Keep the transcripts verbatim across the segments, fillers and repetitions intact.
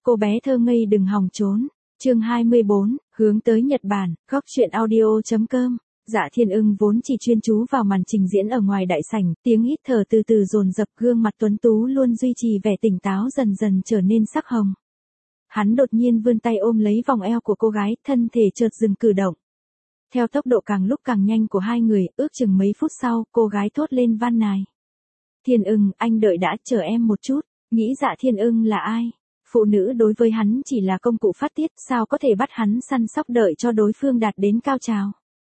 cô bé thơ ngây đừng hòng trốn. Chương hai mươi bốn, hướng tới Nhật Bản, góc truyện audio chấm com. Dạ Thiên Ưng vốn chỉ chuyên chú vào màn trình diễn ở ngoài đại sảnh, tiếng hít thở từ từ dồn dập, gương mặt tuấn tú luôn duy trì vẻ tỉnh táo dần dần trở nên sắc hồng. Hắn đột nhiên vươn tay ôm lấy vòng eo của cô gái, thân thể chợt dừng cử động. Theo tốc độ càng lúc càng nhanh của hai người, ước chừng mấy phút sau, cô gái thốt lên van nài. Thiên Ưng, anh đợi đã, chờ em một chút. Nghĩ Dạ Thiên Ưng là ai? Phụ nữ đối với hắn chỉ là công cụ phát tiết, sao có thể bắt hắn săn sóc đợi cho đối phương đạt đến cao trào.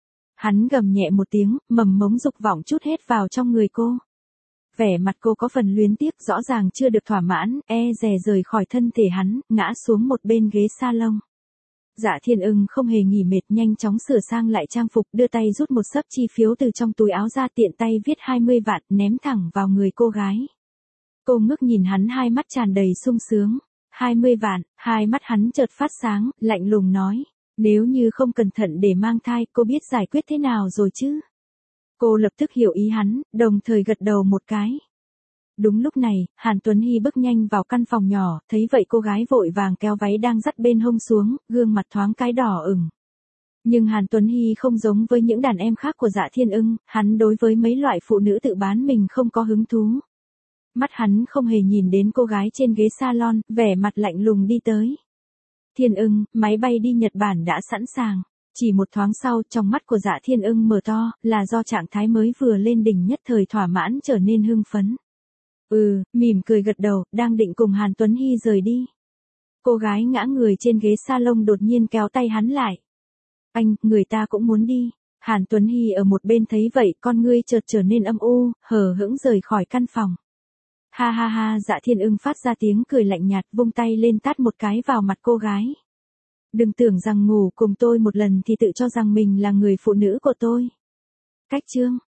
Hắn gầm nhẹ một tiếng, mầm mống dục vọng chút hết vào trong người cô. Vẻ mặt cô có phần luyến tiếc, rõ ràng chưa được thỏa mãn, e dè rời khỏi thân thể hắn, ngã xuống một bên ghế salon. Dạ Thiên Ưng không hề nghỉ mệt, nhanh chóng sửa sang lại trang phục, đưa tay rút một xấp chi phiếu từ trong túi áo ra, tiện tay viết hai mươi vạn, ném thẳng vào người cô gái. Cô ngước nhìn hắn, hai mắt tràn đầy sung sướng. hai mươi vạn, hai mắt hắn chợt phát sáng, lạnh lùng nói. Nếu như không cẩn thận để mang thai, cô biết giải quyết thế nào rồi chứ? Cô lập tức hiểu ý hắn, đồng thời gật đầu một cái. Đúng lúc này, Hàn Tuấn Hy bước nhanh vào căn phòng nhỏ, thấy vậy cô gái vội vàng kéo váy đang dắt bên hông xuống, gương mặt thoáng cái đỏ ửng. Nhưng Hàn Tuấn Hy không giống với những đàn em khác của Dạ Thiên Ưng, hắn đối với mấy loại phụ nữ tự bán mình không có hứng thú. Mắt hắn không hề nhìn đến cô gái trên ghế salon, vẻ mặt lạnh lùng đi tới. Thiên Ưng, máy bay đi Nhật Bản đã sẵn sàng. Chỉ một thoáng sau, trong mắt của Dạ Thiên Ưng mở to, là do trạng thái mới vừa lên đỉnh nhất thời thỏa mãn trở nên hưng phấn. Ừ, mỉm cười gật đầu, đang định cùng Hàn Tuấn Hy rời đi. Cô gái ngã người trên ghế salon đột nhiên kéo tay hắn lại. Anh, người ta cũng muốn đi. Hàn Tuấn Hy ở một bên thấy vậy, con ngươi chợt trở nên âm u, hờ hững rời khỏi căn phòng. Ha ha ha, Dạ Thiên Ưng phát ra tiếng cười lạnh nhạt, vung tay lên tát một cái vào mặt cô gái. Đừng tưởng rằng ngủ cùng tôi một lần thì tự cho rằng mình là người phụ nữ của tôi. Cách chương.